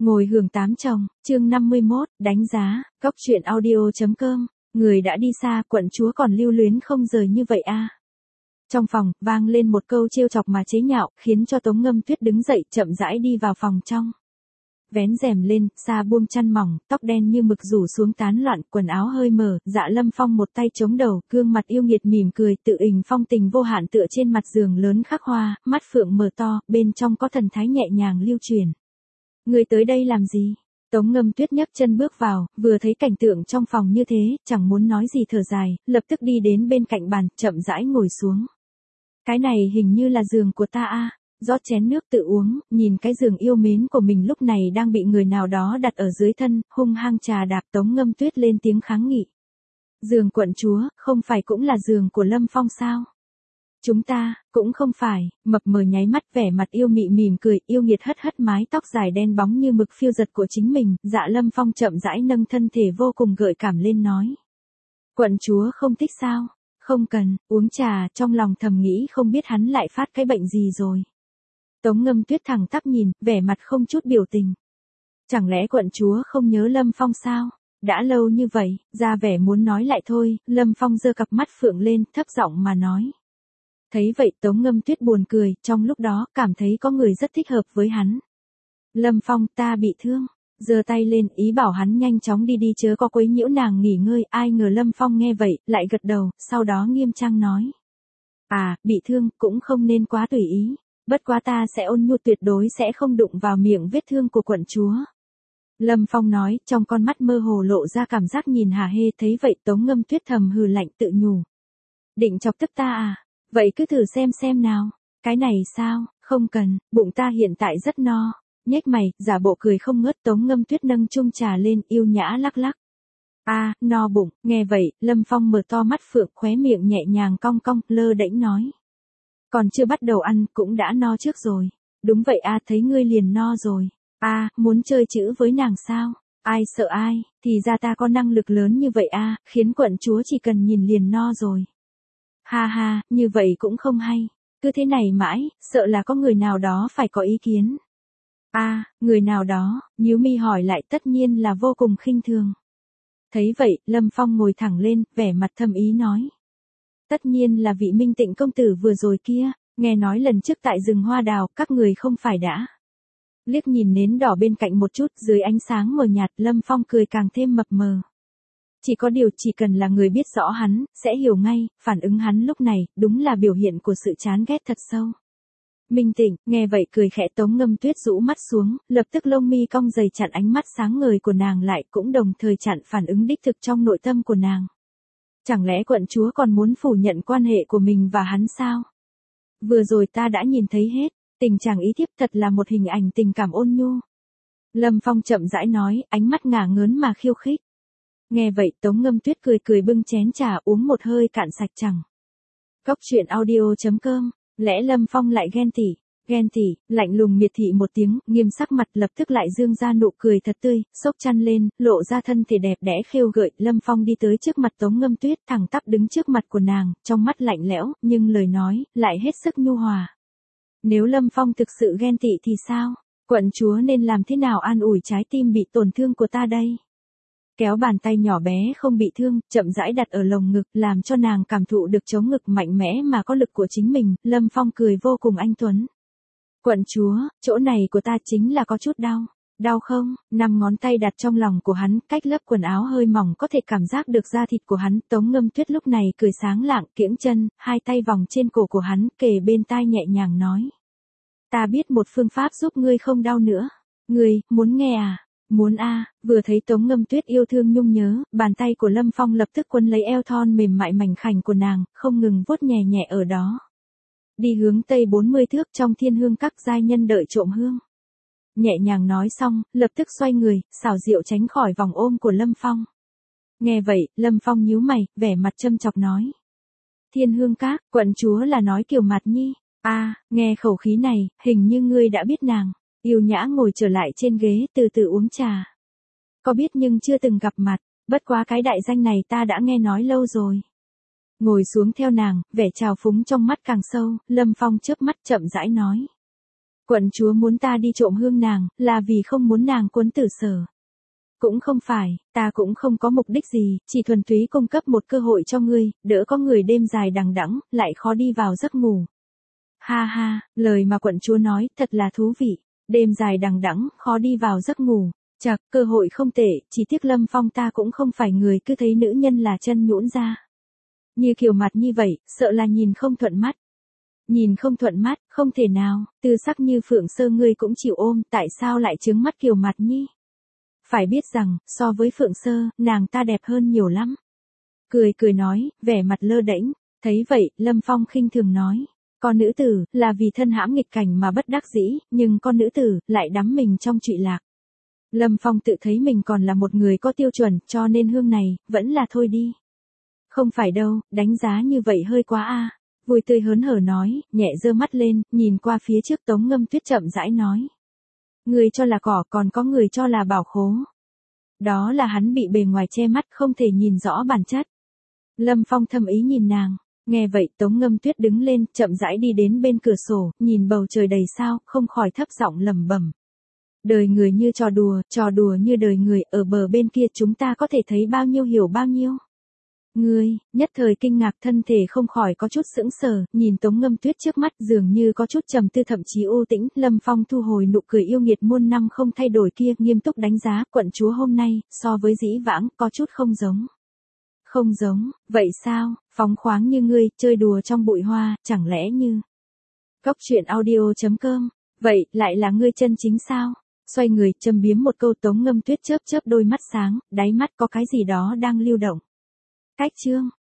Ngồi hưởng tám chồng, chương 51, đánh giá, góc truyện audio.com, người đã đi xa, quận chúa còn lưu luyến không rời như vậy à. Trong phòng, vang lên một câu trêu chọc mà chế nhạo, khiến cho Tống Ngâm Tuyết đứng dậy, chậm rãi đi vào phòng trong. Vén rèm lên, xa buông chăn mỏng, tóc đen như mực rủ xuống tán loạn, quần áo hơi mở, Dạ Lâm Phong một tay chống đầu, gương mặt yêu nghiệt mỉm cười, tự hình phong tình vô hạn tựa trên mặt giường lớn khắc hoa, mắt phượng mở to, bên trong có thần thái nhẹ nhàng lưu truyền. Người tới đây làm gì? Tống Ngâm Tuyết nhấc chân bước vào, vừa thấy cảnh tượng trong phòng như thế, chẳng muốn nói gì thở dài, lập tức đi đến bên cạnh bàn, chậm rãi ngồi xuống. Cái này hình như là giường của ta a. Rót chén nước tự uống, nhìn cái giường yêu mến của mình lúc này đang bị người nào đó đặt ở dưới thân, hung hăng trà đạp. Tống Ngâm Tuyết lên tiếng kháng nghị. Giường quận chúa, không phải cũng là giường của Lâm Phong sao? Chúng ta, cũng không phải, mập mờ nháy mắt vẻ mặt yêu mị mỉm cười, yêu nghiệt hất hất mái tóc dài đen bóng như mực phiêu giật của chính mình, Dạ Lâm Phong chậm rãi nâng thân thể vô cùng gợi cảm lên nói. Quận chúa không thích sao? Không cần, uống trà, trong lòng thầm nghĩ không biết hắn lại phát cái bệnh gì rồi. Tống Ngâm Tuyết thẳng tắp nhìn, vẻ mặt không chút biểu tình. Chẳng lẽ quận chúa không nhớ Lâm Phong sao? Đã lâu như vậy, ra vẻ muốn nói lại thôi, Lâm Phong giơ cặp mắt phượng lên, thấp giọng mà nói. Thấy vậy Tống Ngâm Tuyết buồn cười, trong lúc đó, cảm thấy có người rất thích hợp với hắn. Lâm Phong, ta bị thương. Giơ tay lên, ý bảo hắn nhanh chóng đi chớ có quấy nhiễu nàng nghỉ ngơi, ai ngờ Lâm Phong nghe vậy, lại gật đầu, sau đó nghiêm trang nói. À, bị thương, cũng không nên quá tùy ý. Bất quá ta sẽ ôn nhu, tuyệt đối sẽ không đụng vào miệng vết thương của quận chúa. Lâm Phong nói, trong con mắt mơ hồ lộ ra cảm giác nhìn hả hê, thấy vậy Tống Ngâm Tuyết thầm hừ lạnh tự nhủ. Định chọc tức ta à? Vậy cứ thử xem nào. Cái này sao, không cần, bụng ta hiện tại rất no. Nhếch mày, giả bộ cười không ngớt. Tống Ngâm Tuyết nâng chung trà lên, yêu nhã lắc lắc. À, no bụng, nghe vậy, Lâm Phong mở to mắt phượng, khóe miệng nhẹ nhàng cong cong, lơ đễnh nói. Còn chưa bắt đầu ăn, cũng đã no trước rồi. Đúng vậy a, thấy ngươi liền no rồi. A, muốn chơi chữ với nàng sao? Ai sợ ai, thì ra ta có năng lực lớn như vậy a, khiến quận chúa chỉ cần nhìn liền no rồi. Ha ha, như vậy cũng không hay. Cứ thế này mãi, sợ là có người nào đó phải có ý kiến. A, người nào đó, nhíu mi hỏi lại, tất nhiên là vô cùng khinh thường. Thấy vậy, Lâm Phong ngồi thẳng lên, vẻ mặt thâm ý nói. Tất nhiên là vị Minh Tịnh công tử vừa rồi kia, nghe nói lần trước tại rừng hoa đào, các người không phải đã. Liếc nhìn nến đỏ bên cạnh một chút, dưới ánh sáng mờ nhạt, Lâm Phong cười càng thêm mập mờ. Chỉ có điều chỉ cần là người biết rõ hắn, sẽ hiểu ngay, phản ứng hắn lúc này, đúng là biểu hiện của sự chán ghét thật sâu. Minh Tịnh, nghe vậy cười khẽ. Tống Ngâm Tuyết rũ mắt xuống, lập tức lông mi cong dày chặn ánh mắt sáng ngời của nàng lại, cũng đồng thời chặn phản ứng đích thực trong nội tâm của nàng. Chẳng lẽ quận chúa còn muốn phủ nhận quan hệ của mình và hắn sao? Vừa rồi ta đã nhìn thấy hết, tình chàng ý thiếp thật là một hình ảnh tình cảm ôn nhu. Lâm Phong chậm rãi nói, ánh mắt ngả ngớn mà khiêu khích. Nghe vậy Tống Ngâm Tuyết cười bưng chén trà uống một hơi cạn sạch chẳng. Góc truyện audio.com, lẽ Lâm Phong lại ghen tỉ, lạnh lùng miệt thị một tiếng, nghiêm sắc mặt lập tức lại dương ra nụ cười thật tươi, xốc chăn lên, lộ ra thân thể đẹp đẽ khêu gợi. Lâm Phong đi tới trước mặt Tống Ngâm Tuyết, thẳng tắp đứng trước mặt của nàng, trong mắt lạnh lẽo, nhưng lời nói, lại hết sức nhu hòa. Nếu Lâm Phong thực sự ghen tị thì sao? Quận chúa nên làm thế nào an ủi trái tim bị tổn thương của ta đây? Kéo bàn tay nhỏ bé không bị thương, chậm rãi đặt ở lồng ngực, làm cho nàng cảm thụ được chống ngực mạnh mẽ mà có lực của chính mình. Lâm Phong cười vô cùng anh tuấn. Quận chúa, chỗ này của ta chính là có chút đau. Đau không? 5 ngón tay đặt trong lòng của hắn, cách lớp quần áo hơi mỏng có thể cảm giác được da thịt của hắn. Tống Ngâm Tuyết lúc này cười sáng lạng, kiễng chân, hai tay vòng trên cổ của hắn, kề bên tai nhẹ nhàng nói. Ta biết một phương pháp giúp ngươi không đau nữa. Ngươi, muốn nghe à? Muốn a. Vừa thấy Tống Ngâm Tuyết yêu thương nhung nhớ, bàn tay của Lâm Phong lập tức quấn lấy eo thon mềm mại mảnh khảnh của nàng, không ngừng vuốt nhẹ nhẹ ở đó. Đi hướng tây 40 thước trong Thiên Hương Các, giai nhân đợi trộm hương. Nhẹ nhàng nói xong, lập tức xoay người, xảo diệu tránh khỏi vòng ôm của Lâm Phong. Nghe vậy, Lâm Phong nhíu mày, vẻ mặt châm chọc nói. Thiên Hương Các, quận chúa là nói Kiều Mạt Nhi. À, nghe khẩu khí này, hình như ngươi đã biết nàng. Yêu nhã ngồi trở lại trên ghế, từ từ uống trà. Có biết nhưng chưa từng gặp mặt, bất quá cái đại danh này ta đã nghe nói lâu rồi. Ngồi xuống theo nàng, vẻ trào phúng trong mắt càng sâu, Lâm Phong chớp mắt chậm rãi nói. Quận chúa muốn ta đi trộm hương nàng, là vì không muốn nàng cuốn tử sở. Cũng không phải, ta cũng không có mục đích gì, chỉ thuần túy cung cấp một cơ hội cho ngươi, đỡ có người đêm dài đằng đẵng, lại khó đi vào giấc ngủ. Ha ha, lời mà quận chúa nói, thật là thú vị. Đêm dài đằng đẵng, khó đi vào giấc ngủ. Chật, cơ hội không tệ, chỉ tiếc Lâm Phong ta cũng không phải người cứ thấy nữ nhân là chân nhũn ra. Như kiểu mặt như vậy, sợ là nhìn không thuận mắt. Nhìn không thuận mắt, không thể nào, tư sắc như Phượng Sơ ngươi cũng chịu ôm, tại sao lại trướng mắt kiểu mặt nhi? Phải biết rằng, so với Phượng Sơ, nàng ta đẹp hơn nhiều lắm. Cười cười nói, vẻ mặt lơ đễnh. Thấy vậy, Lâm Phong khinh thường nói. Con nữ tử, là vì thân hãm nghịch cảnh mà bất đắc dĩ, nhưng con nữ tử, lại đắm mình trong trụy lạc. Lâm Phong tự thấy mình còn là một người có tiêu chuẩn, cho nên hương này, vẫn là thôi đi. Không phải đâu, đánh giá như vậy hơi quá a. Vui tươi hớn hở nói, nhẹ giơ mắt lên, nhìn qua phía trước Tống Ngâm Tuyết chậm rãi nói. Người cho là cỏ, còn có người cho là bảo khố. Đó là hắn bị bề ngoài che mắt, không thể nhìn rõ bản chất. Lâm Phong thầm ý nhìn nàng. Nghe vậy Tống Ngâm Tuyết đứng lên, chậm rãi đi đến bên cửa sổ, nhìn bầu trời đầy sao, không khỏi thấp giọng lẩm bẩm. Đời người như trò đùa như đời người, ở bờ bên kia chúng ta có thể thấy bao nhiêu hiểu bao nhiêu. Ngươi, nhất thời kinh ngạc, thân thể không khỏi có chút sững sờ, nhìn Tống Ngâm Tuyết trước mắt dường như có chút trầm tư thậm chí u tĩnh, Lâm Phong thu hồi nụ cười yêu nghiệt muôn năm không thay đổi kia, nghiêm túc đánh giá, quận chúa hôm nay, so với dĩ vãng, có chút không giống. Không giống, vậy sao, phóng khoáng như ngươi, chơi đùa trong bụi hoa, chẳng lẽ như... Cóc truyện audio.com, vậy, lại là ngươi chân chính sao? Xoay người, châm biếm một câu. Tống Ngâm Tuyết chớp chớp đôi mắt sáng, đáy mắt có cái gì đó đang lưu động. Cách chương.